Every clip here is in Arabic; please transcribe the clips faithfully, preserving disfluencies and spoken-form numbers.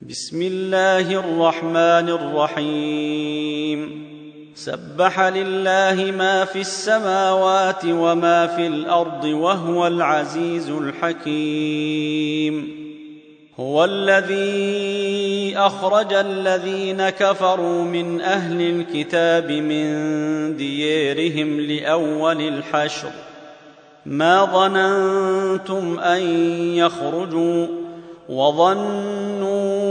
بسم الله الرحمن الرحيم سبح لله ما في السماوات وما في الأرض وهو العزيز الحكيم هو الذي أخرج الذين كفروا من أهل الكتاب من ديارهم لأول الحشر ما ظننتم أن يخرجوا وظنوا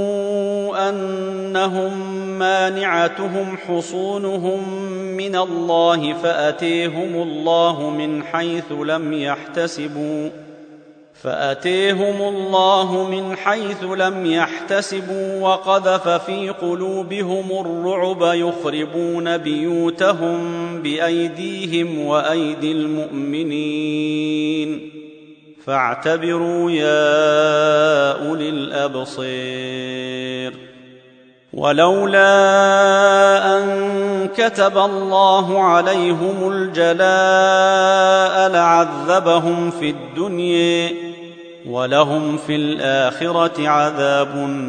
أنهم مانعتهم حصونهم من الله فأتيهم الله من حيث لم يحتسبوا فأتيهم الله من حيث لم يحتسبوا وقذف في قلوبهم الرعب يخربون بيوتهم بأيديهم وأيدي المؤمنين فاعتبروا يا أولي الأبصير ولولا أن كتب الله عليهم الجلاء لعذبهم في الدنيا ولهم في الآخرة عذاب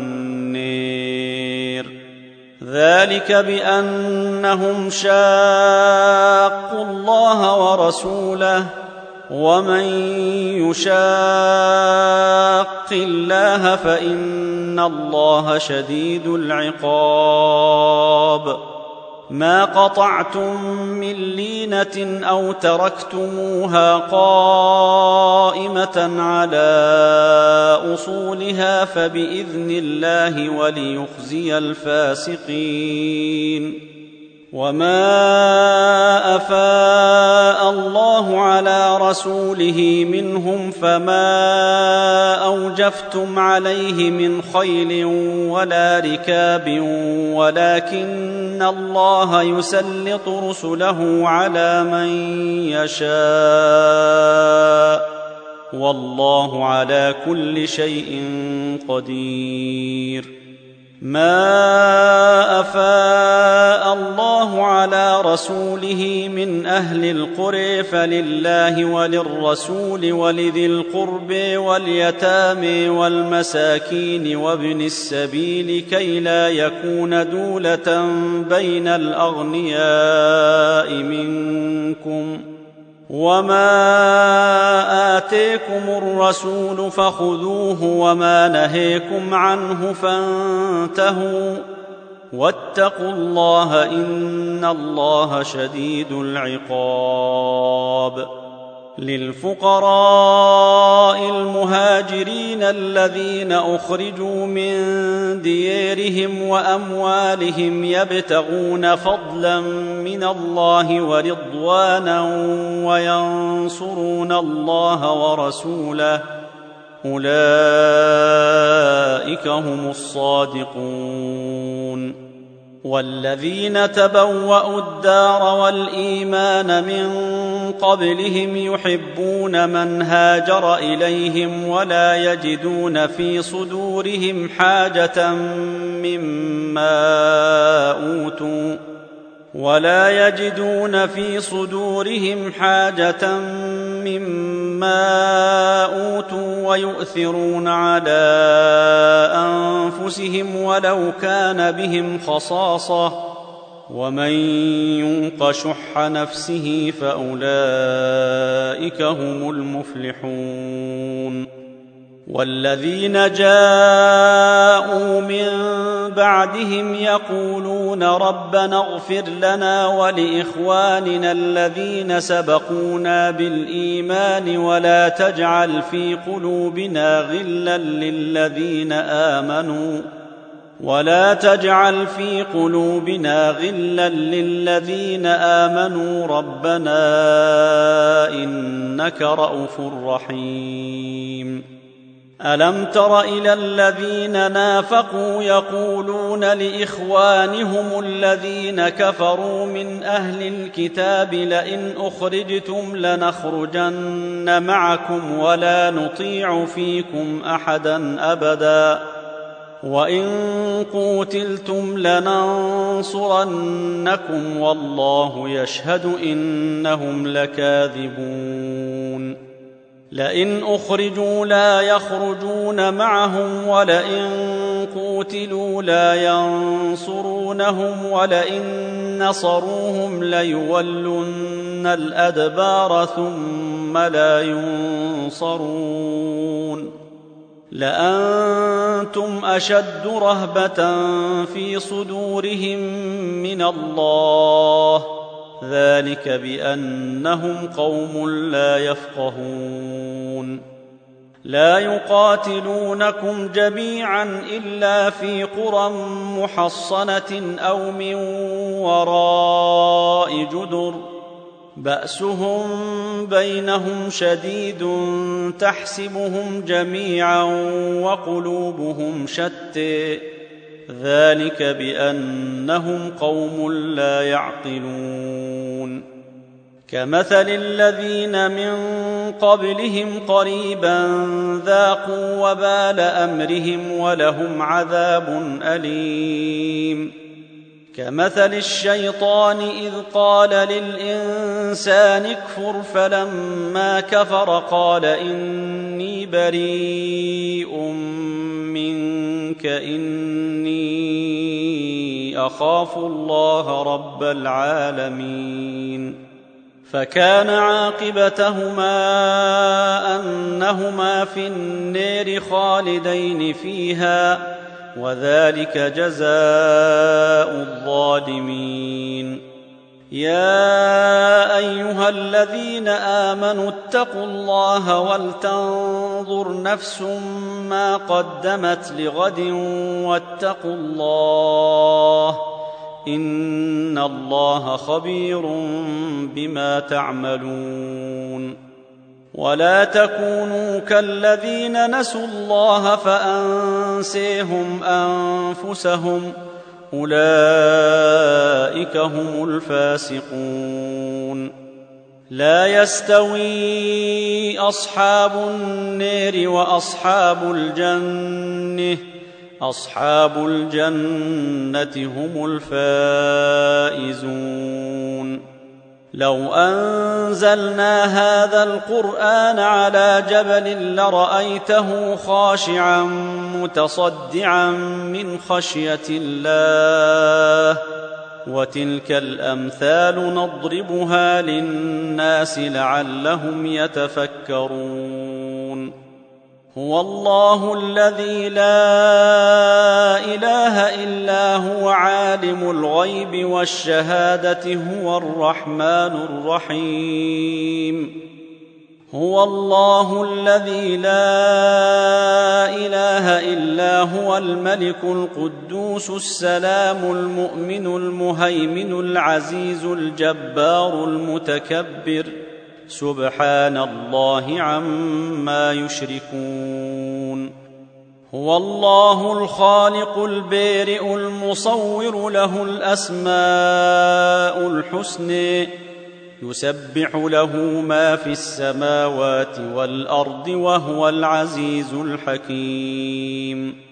النير ذلك بأنهم شاقوا الله ورسوله ومن يشاق الله فإن الله شديد العقاب ما قطعتم من لينة أو تركتموها قائمة على أصولها فبإذن الله وليخزي الفاسقين وما أفاء الله على رسوله منهم فما أوجفتم عليه من خيل ولا ركاب ولكن الله يسلط رسله على من يشاء والله على كل شيء قدير ما أفاء الله على رسوله من أهل القرى فلله وللرسول ولذي القرب واليتامى والمساكين وابن السبيل كي لا يكون دولة بين الأغنياء منكم وما آتيكم الرسول فخذوه وما نهيكم عنه فانتهوا واتقوا الله إن الله شديد العقاب للفقراء المهاجرين الذين أخرجوا من ديارهم وأموالهم يبتغون فضلا من الله ورضوانا وينصرون الله ورسوله أولئك هم الصادقون والذين تبوأوا الدار والإيمان من قبلهم يحبون من هاجر إليهم ولا يجدون في صدورهم حاجة مما أوتوا ولا يجدون في صدورهم حاجة مما أوتوا ويؤثرون على أنفسهم ولو كان بهم خصاصة ومن يوق شح نفسه فأولئك هم المفلحون والذين جاءوا من بعدهم يقولون ربنا اغفر لنا ولإخواننا الذين سبقونا بالإيمان ولا تجعل في قلوبنا غلا للذين آمنوا ولا تجعل في قلوبنا غلا للذين آمنوا ربنا إنك رءوف رحيم ألم تر إلى الذين نافقوا يقولون لإخوانهم الذين كفروا من أهل الكتاب لئن أخرجتم لنخرجن معكم ولا نطيع فيكم أحدا أبدا وإن قوتلتم لننصرنكم والله يشهد إنهم لكاذبون لئن أخرجوا لا يخرجون معهم ولئن قوتلوا لا ينصرونهم ولئن نصروهم ليولن الأدبار ثم لا ينصرون لأنتم أشد رهبة في صدورهم من الله ذلك بأنهم قوم لا يفقهون لا يقاتلونكم جميعا إلا في قرى محصنة أو من وراء جدر بأسهم بينهم شديد تحسبهم جميعا وقلوبهم شتى ذلك بأنهم قوم لا يعقلون كمثل الذين من قبلهم قريبا ذاقوا وبال أمرهم ولهم عذاب أليم كمثل الشيطان إذ قال للإنسان اكفر فلما كفر قال إني بريء منك إني أخاف الله رب العالمين فكان عاقبتهما أنهما في النار خالدين فيها وذلك جزاء الظالمين يا أيها الذين آمنوا اتقوا الله ولتنظر نفس ما قدمت لغد واتقوا الله إن الله خبير بما تعملون ولا تكونوا كالذين نسوا الله فأنسيهم أنفسهم أولئك هم الفاسقون لا يستوي أصحاب النار وأصحاب الجنة أصحاب الجنة هم الفائزون لو أنزلنا هذا القرآن على جبل لرأيته خاشعا متصدعا من خشية الله وتلك الأمثال نضربها للناس لعلهم يتفكرون هو الله الذي لا إله إلا هو عالم الغيب والشهادة هو الرحمن الرحيم هو الله الذي لا إله إلا هو الملك القدوس السلام المؤمن المهيمن العزيز الجبار المتكبر سبحان الله عما يشركون هو الله الخالق البارئ المصور له الأسماء الحسنى يسبح له ما في السماوات والأرض وهو العزيز الحكيم